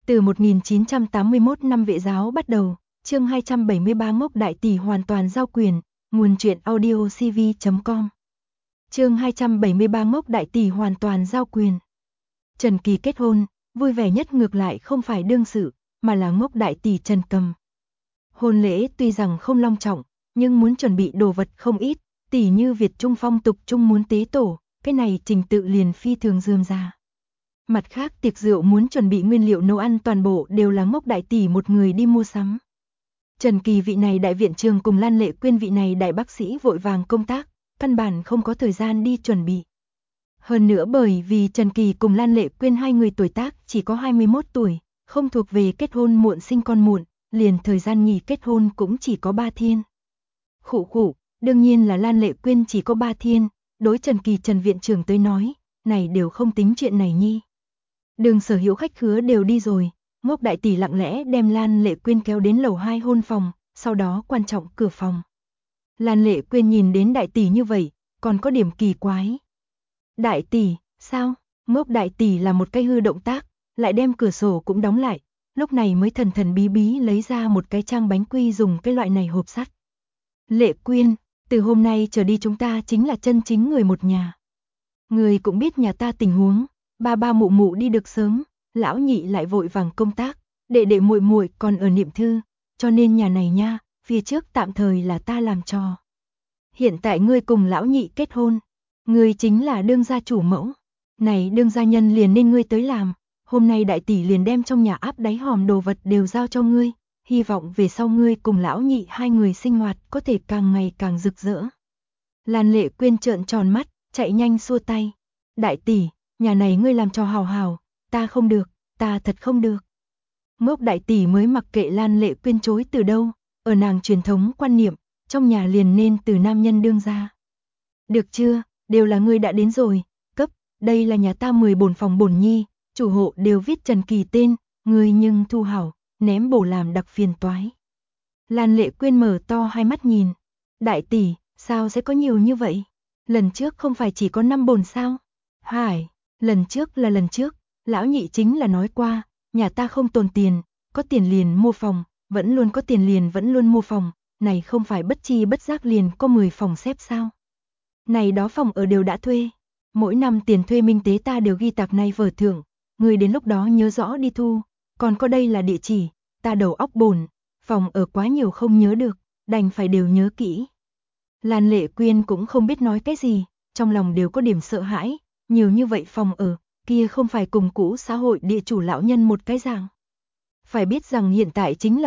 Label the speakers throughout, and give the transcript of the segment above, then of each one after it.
Speaker 1: Từ 1981 năm Vệ giáo bắt đầu, chương 273 Ngốc Đại Tỷ hoàn toàn giao quyền, nguồn truyện audio cv.com. Chương 273 Ngốc Đại Tỷ hoàn toàn giao quyền. Trần Kỳ kết hôn, vui vẻ nhất ngược lại không phải đương sự, mà là Ngốc Đại Tỷ Trần Cầm. Hôn lễ tuy rằng không long trọng, nhưng muốn chuẩn bị đồ vật không ít, tỉ như Việt Trung phong tục chung muốn tế tổ, cái này trình tự liền phi thường rườm rà. Mặt khác tiệc rượu muốn chuẩn bị nguyên liệu nấu ăn toàn bộ đều là Ngốc Đại Tỷ một người đi mua sắm. Trần Kỳ vị này đại viện trường cùng Lan Lệ Quyên vị này đại bác sĩ vội vàng công tác, căn bản không có thời gian đi chuẩn bị. Hơn nữa bởi vì Trần Kỳ cùng Lan Lệ Quyên hai người tuổi tác chỉ có 21 tuổi, không thuộc về kết hôn muộn sinh con muộn, liền thời gian nghỉ kết hôn cũng chỉ có 3 thiên. Khụ, đương nhiên là Lan Lệ Quyên chỉ có 3 thiên, đối Trần Kỳ Trần viện trưởng tới nói, này đều không tính chuyện này nhi. Đường sở hữu khách khứa đều đi rồi, Ngốc Đại Tỷ lặng lẽ đem Lan Lệ Quyên kéo đến lầu 2 hôn phòng, sau đó quan trọng cửa phòng. Lan Lệ Quyên nhìn đến Đại Tỷ như vậy, còn có điểm kỳ quái. Đại Tỷ, sao? Ngốc Đại Tỷ là một cái hư động tác, lại đem cửa sổ cũng đóng lại, lúc này mới thần thần bí bí lấy ra một cái trang bánh quy dùng cái loại này hộp sắt. Lệ Quyên, từ hôm nay trở đi chúng ta chính là chân chính người một nhà. Người cũng biết nhà ta tình huống, ba mụ mụ đi được sớm, lão nhị lại vội vàng công tác, đệ đệ muội muội còn ở niệm thư, cho nên nhà này nha, phía trước tạm thời là ta làm trò. Hiện tại ngươi cùng lão nhị kết hôn, ngươi chính là đương gia chủ mẫu, này đương gia nhân liền nên ngươi tới làm, hôm nay Đại Tỷ liền đem trong nhà áp đáy hòm đồ vật đều giao cho ngươi, hy vọng về sau ngươi cùng lão nhị hai người sinh hoạt có thể càng ngày càng rực rỡ. Lan Lệ Quyên trợn tròn mắt, chạy nhanh xua tay. Đại Tỷ, nhà này ngươi làm cho hào hào, ta không được, ta thật không được. Ngốc Đại Tỷ mới mặc kệ Lan Lệ Quyên chối từ đâu, ở nàng truyền thống quan niệm, trong nhà liền nên từ nam nhân đương ra. Được chưa, đều là ngươi đã đến rồi, cấp, đây là nhà ta 10 bổn phòng bổn nhi, chủ hộ đều viết Trần Kỳ tên, ngươi nhưng thu hảo, ném bổ làm đặc phiền toái. Lan Lệ Quyên mở to hai mắt nhìn, Đại Tỷ, sao sẽ có nhiều như vậy? Lần trước không phải chỉ có 5 bổn sao? Hải, lần trước là lần trước, lão nhị chính là nói qua, nhà ta không tồn tiền, có tiền liền mua phòng, vẫn luôn có tiền liền vẫn luôn mua phòng, này không phải bất chi bất giác liền có 10 phòng xếp sao? Này đó phòng ở đều đã thuê, mỗi năm tiền thuê minh tế ta đều ghi tạc này vở thưởng, người đến lúc đó nhớ rõ đi thu, còn có đây là địa chỉ, ta đầu óc bồn, phòng ở quá nhiều không nhớ được, đành phải đều nhớ kỹ. Lan Lệ Quyên cũng không biết nói cái gì, trong lòng đều có điểm sợ hãi, nhiều như vậy phòng ở, kia không phải cùng cũ xã hội địa chủ lão nhân một cái dạng. Phải biết rằng hiện tại chính là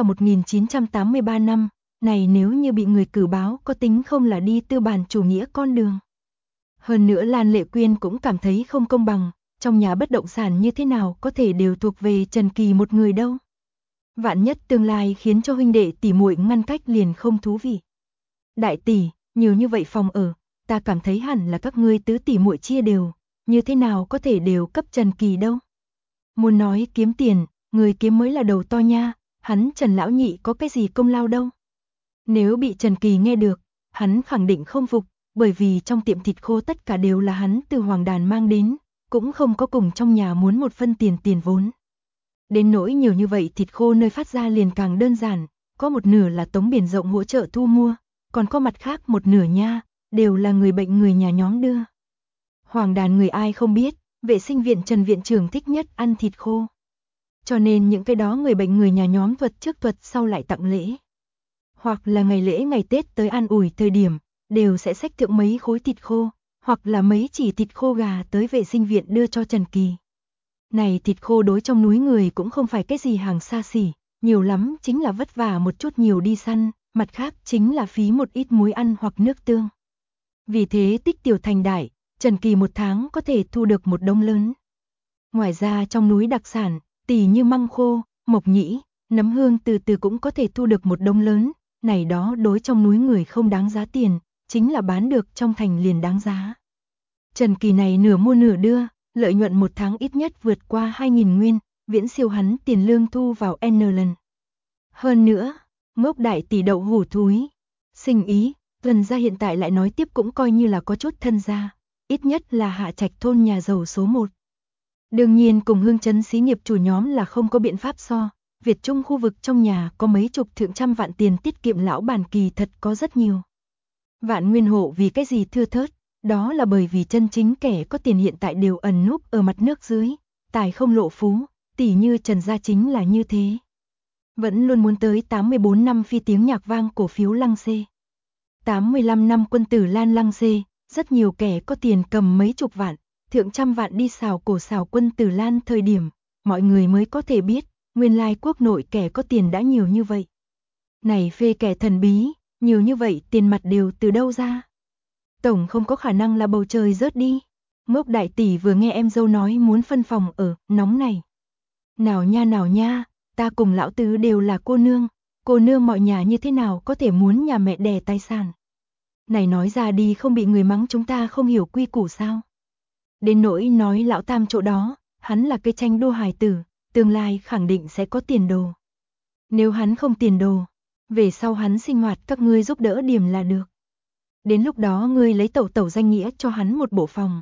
Speaker 1: 1983 năm, này nếu như bị người cử báo có tính không là đi tư bản chủ nghĩa con đường. Hơn nữa Lan Lệ Quyên cũng cảm thấy không công bằng, trong nhà bất động sản như thế nào có thể đều thuộc về Trần Kỳ một người đâu. Vạn nhất tương lai khiến cho huynh đệ tỷ muội ngăn cách liền không thú vị. Đại Tỷ, nhiều như vậy phòng ở, ta cảm thấy hẳn là các ngươi tứ tỷ muội chia đều, như thế nào có thể đều cấp Trần Kỳ đâu. Muốn nói kiếm tiền, người kiếm mới là đầu to nha, hắn Trần lão nhị có cái gì công lao đâu. Nếu bị Trần Kỳ nghe được, hắn khẳng định không phục, bởi vì trong tiệm thịt khô tất cả đều là hắn từ Hoàng Đàn mang đến, cũng không có cùng trong nhà muốn một phân tiền vốn. Đến nỗi nhiều như vậy thịt khô nơi phát ra liền càng đơn giản, có một nửa là Tống Biển Rộng hỗ trợ thu mua, còn có mặt khác một nửa nha, đều là người bệnh người nhà nhóm đưa. Hoàng Đàn người ai không biết, vệ sinh viện Trần viện trưởng thích nhất ăn thịt khô. Cho nên những cái đó người bệnh người nhà nhóm thuật trước thuật sau lại tặng lễ. Hoặc là ngày lễ ngày Tết tới an ủi thời điểm, đều sẽ xách thượng mấy khối thịt khô, hoặc là mấy chỉ thịt khô gà tới vệ sinh viện đưa cho Trần Kỳ. Này thịt khô đối trong núi người cũng không phải cái gì hàng xa xỉ, nhiều lắm chính là vất vả một chút nhiều đi săn, mặt khác chính là phí một ít muối ăn hoặc nước tương. Vì thế tích tiểu thành đại, Trần Kỳ một tháng có thể thu được một đống lớn. Ngoài ra trong núi đặc sản, tỉ như măng khô, mộc nhĩ, nấm hương từ từ cũng có thể thu được một đống lớn, này đó đối trong núi người không đáng giá tiền, chính là bán được trong thành liền đáng giá. Trần Kỳ này nửa mua nửa đưa, lợi nhuận một tháng ít nhất vượt qua 2.000 nguyên, viễn siêu hắn tiền lương thu vào N lần. Hơn nữa, Ngốc Đại Tỷ đậu hủ thúi, sinh ý, Tuần gia hiện tại lại nói tiếp cũng coi như là có chút thân gia, ít nhất là Hạ Trạch thôn nhà giàu số 1. Đương nhiên cùng Hương Trấn xí nghiệp chủ nhóm là không có biện pháp so. Việt Trung khu vực trong nhà có mấy chục thượng trăm vạn tiền tiết kiệm lão bản kỳ thật có rất nhiều. Vạn nguyên hộ vì cái gì thưa thớt, đó là bởi vì chân chính kẻ có tiền hiện tại đều ẩn núp ở mặt nước dưới, tài không lộ phú, tỉ như Trần Gia chính là như thế. Vẫn luôn muốn tới 84 năm phi tiếng nhạc vang cổ phiếu lăng xê. 85 năm quân tử Lan lăng xê, rất nhiều kẻ có tiền cầm mấy chục vạn, thượng trăm vạn đi xào cổ xào quân tử Lan thời điểm, mọi người mới có thể biết, nguyên lai quốc nội kẻ có tiền đã nhiều như vậy. Này phê kẻ thần bí, nhiều như vậy tiền mặt đều từ đâu ra? Tổng không có khả năng là bầu trời rớt đi. Ngốc đại tỷ vừa nghe em dâu nói muốn phân phòng ở, nóng này. Nào nha, ta cùng lão tứ đều là cô nương mọi nhà như thế nào có thể muốn nhà mẹ đẻ tài sản. Này nói ra đi không bị người mắng chúng ta không hiểu quy củ sao. Đến nỗi nói lão tam chỗ đó, hắn là cây tranh đua hài tử, tương lai khẳng định sẽ có tiền đồ. Nếu hắn không tiền đồ, về sau hắn sinh hoạt các ngươi giúp đỡ điểm là được. Đến lúc đó ngươi lấy tẩu tẩu danh nghĩa cho hắn một bộ phòng.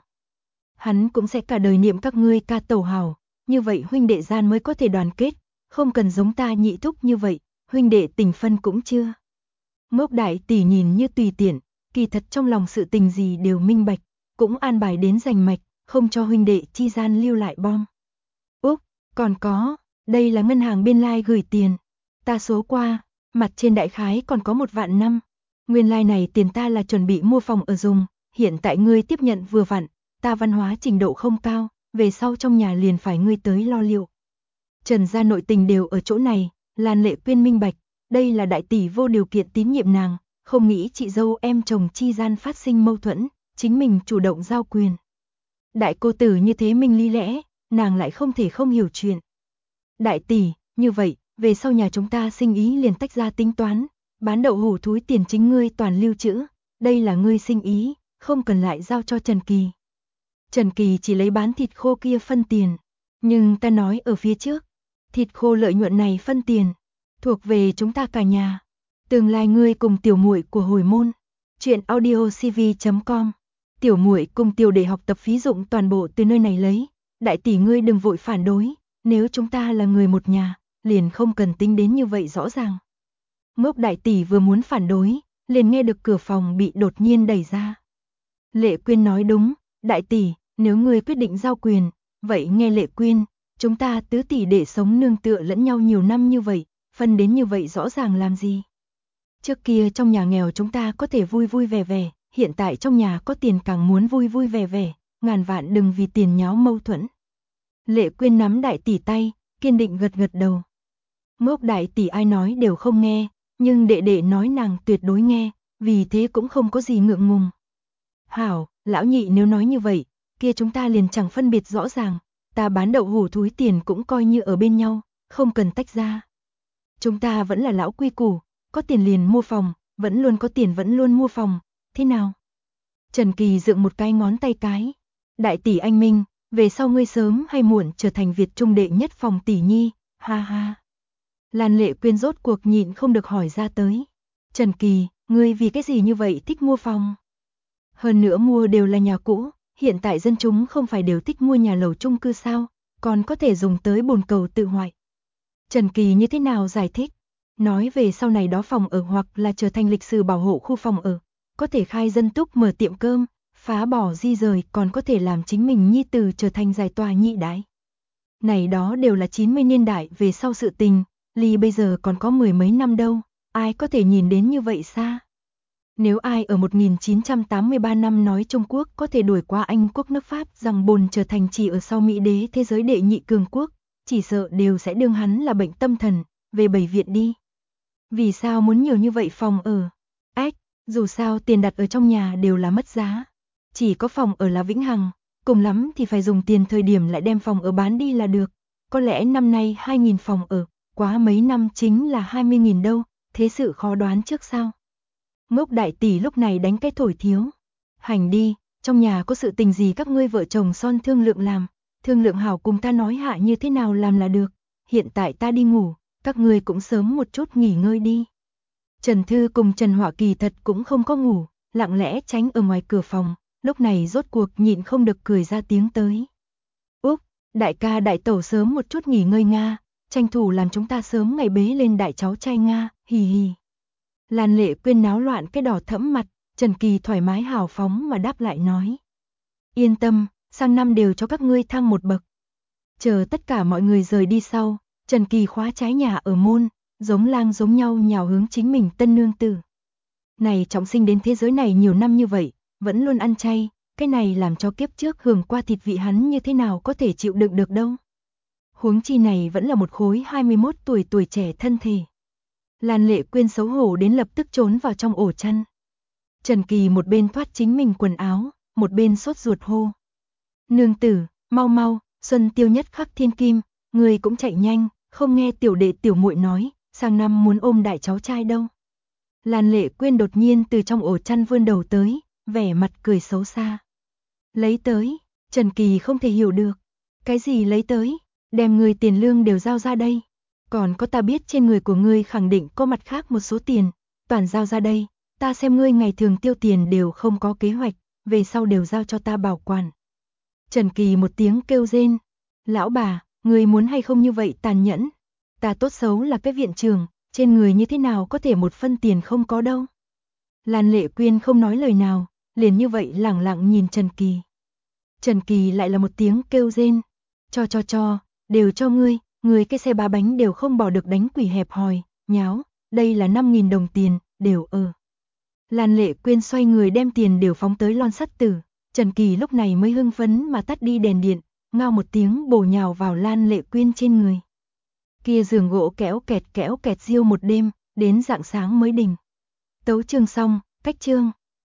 Speaker 1: Hắn cũng sẽ cả đời niệm các ngươi ca tẩu hào, như vậy huynh đệ gian mới có thể đoàn kết, không cần giống ta nhị thúc như vậy, huynh đệ tình phân cũng chưa. Ngốc đại tỷ nhìn như tùy tiện, kỳ thật trong lòng sự tình gì đều minh bạch, cũng an bài đến rành mạch, không cho huynh đệ chi gian lưu lại bom. Úc, còn có, đây là ngân hàng biên lai gửi tiền, ta số qua, mặt trên đại khái còn có 1 vạn năm. Nguyên lai này tiền ta là chuẩn bị mua phòng ở dùng, hiện tại ngươi tiếp nhận vừa vặn, ta văn hóa trình độ không cao, về sau trong nhà liền phải ngươi tới lo liệu. Trần gia nội tình đều ở chỗ này, Lan Lệ Quyên minh bạch, đây là đại tỷ vô điều kiện tín nhiệm nàng, không nghĩ chị dâu em chồng chi gian phát sinh mâu thuẫn, chính mình chủ động giao quyền. Đại cô tử như thế minh lý lẽ, nàng lại không thể không hiểu chuyện. Đại tỷ, như vậy, về sau nhà chúng ta sinh ý liền tách ra tính toán, bán đậu hủ thúi tiền chính ngươi toàn lưu trữ, đây là ngươi sinh ý, không cần lại giao cho Trần Kỳ. Trần Kỳ chỉ lấy bán thịt khô kia phân tiền, nhưng ta nói ở phía trước, thịt khô lợi nhuận này phân tiền, thuộc về chúng ta cả nhà. Tương lai ngươi cùng tiểu muội của hồi môn. Chuyện audiocv.com. Tiểu muội cùng tiểu đệ học tập phí dụng toàn bộ từ nơi này lấy, đại tỷ ngươi đừng vội phản đối, nếu chúng ta là người một nhà, liền không cần tính đến như vậy rõ ràng. Ngốc đại tỷ vừa muốn phản đối, liền nghe được cửa phòng bị đột nhiên đẩy ra. Lệ Quyên nói đúng, đại tỷ, nếu ngươi quyết định giao quyền, vậy nghe Lệ Quyên, chúng ta tứ tỷ đệ sống nương tựa lẫn nhau nhiều năm như vậy, phân đến như vậy rõ ràng làm gì. Trước kia trong nhà nghèo chúng ta có thể vui vui vẻ vẻ, hiện tại trong nhà có tiền càng muốn vui vui vẻ vẻ, ngàn vạn đừng vì tiền nháo mâu thuẫn. Lệ Quyên nắm đại tỷ tay, kiên định gật gật đầu. Ngốc đại tỷ ai nói đều không nghe, nhưng đệ đệ nói nàng tuyệt đối nghe, vì thế cũng không có gì ngượng ngùng. Hảo, lão nhị nếu nói như vậy, kia chúng ta liền chẳng phân biệt rõ ràng, ta bán đậu hủ thúi tiền cũng coi như ở bên nhau, không cần tách ra. Chúng ta vẫn là lão quy củ, có tiền liền mua phòng, vẫn luôn có tiền vẫn luôn mua phòng, thế nào? Trần Kỳ dựng một cái ngón tay cái. Đại tỷ anh Minh, về sau ngươi sớm hay muộn trở thành Việt Trung đệ nhất phòng tỷ nhi, ha ha. Lan Lệ Quyên rốt cuộc nhịn không được hỏi ra tới. Trần Kỳ, ngươi vì cái gì như vậy thích mua phòng? Hơn nữa mua đều là nhà cũ, hiện tại dân chúng không phải đều thích mua nhà lầu chung cư sao, còn có thể dùng tới bồn cầu tự hoại. Trần Kỳ như thế nào giải thích? Nói về sau này đó phòng ở hoặc là trở thành lịch sử bảo hộ khu phòng ở, có thể khai dân túc mở tiệm cơm, phá bỏ di rời còn có thể làm chính mình nhi tử trở thành giải tòa nhị đái. Này đó đều là 90 niên đại về sau sự tình, ly bây giờ còn có 10 mấy năm đâu, ai có thể nhìn đến như vậy xa. Nếu ai ở 1983 năm nói Trung Quốc có thể đuổi qua Anh quốc nước Pháp rằng bồn trở thành chỉ ở sau Mỹ đế thế giới đệ nhị cường quốc, chỉ sợ đều sẽ đương hắn là bệnh tâm thần, về bệnh viện đi. Vì sao muốn nhiều như vậy phòng ở? Ách, dù sao tiền đặt ở trong nhà đều là mất giá. Chỉ có phòng ở là vĩnh hằng, cùng lắm thì phải dùng tiền thời điểm lại đem phòng ở bán đi là được. Có lẽ năm nay 2.000 phòng ở, quá mấy năm chính là 20.000 đâu, thế sự khó đoán trước sao? Ngốc đại tỷ lúc này đánh cái thổi thiếu. Hành đi, trong nhà có sự tình gì các ngươi vợ chồng son thương lượng làm, thương lượng hảo cùng ta nói hạ như thế nào làm là được. Hiện tại ta đi ngủ, các ngươi cũng sớm một chút nghỉ ngơi đi. Trần Thư cùng Trần Họa kỳ thật cũng không có ngủ, lặng lẽ tránh ở ngoài cửa phòng, lúc này rốt cuộc nhịn không được cười ra tiếng tới. Úc, Đại ca đại tẩu sớm một chút nghỉ ngơi Nga, tranh thủ làm chúng ta sớm ngày bế lên đại cháu trai Nga, hì hì. Lan Lệ Quyên náo loạn cái đỏ thẫm mặt, Trần Kỳ thoải mái hào phóng mà đáp lại nói. Yên tâm, sang năm đều cho các ngươi thăng một bậc. Chờ tất cả mọi người rời đi sau, Trần Kỳ khóa trái nhà ở môn, giống lang giống nhau nhào hướng chính mình tân nương tử. Này trọng sinh đến thế giới này nhiều năm như vậy, vẫn luôn ăn chay, cái này làm cho kiếp trước hưởng qua thịt vị hắn như thế nào có thể chịu đựng được đâu. Huống chi này vẫn là một khối 21 tuổi tuổi trẻ thân thể. Lan Lệ Quyên xấu hổ đến lập tức trốn vào trong ổ chăn. Trần Kỳ một bên thoát chính mình quần áo, một bên sốt ruột hô. Nương tử, mau mau, xuân tiêu nhất khắc thiên kim, người cũng chạy nhanh, không nghe tiểu đệ tiểu muội nói, sang năm muốn ôm đại cháu trai đâu. Lan Lệ Quyên đột nhiên từ trong ổ chăn vươn đầu tới, vẻ mặt cười xấu xa. Lấy tới, Trần Kỳ không thể hiểu được. Cái gì lấy tới, đem người tiền lương đều giao ra đây. Còn có ta biết trên người của ngươi khẳng định có mặt khác một số tiền, toàn giao ra đây, ta xem ngươi ngày thường tiêu tiền đều không có kế hoạch, về sau đều giao cho ta bảo quản. Trần Kỳ một tiếng kêu rên, lão bà, ngươi muốn hay không như vậy tàn nhẫn, ta tốt xấu là cái viện trưởng, trên người như thế nào có thể một phân tiền không có đâu. Lan Lệ Quyên không nói lời nào, liền như vậy lẳng lặng nhìn Trần Kỳ. Trần Kỳ lại là một tiếng kêu rên, cho, đều cho ngươi cái xe ba bánh đều không bỏ được đánh quỷ hẹp hòi, nháo, đây là 5.000 đồng tiền, đều Lan Lệ Quyên xoay người đem tiền đều phóng tới lon sắt tử, Trần Kỳ lúc này mới hưng phấn mà tắt đi đèn điện, ngao một tiếng bổ nhào vào Lan Lệ Quyên trên người. Kia giường gỗ kéo kẹt riêu một đêm, đến rạng sáng mới đình. Tấu chương xong, cách chương.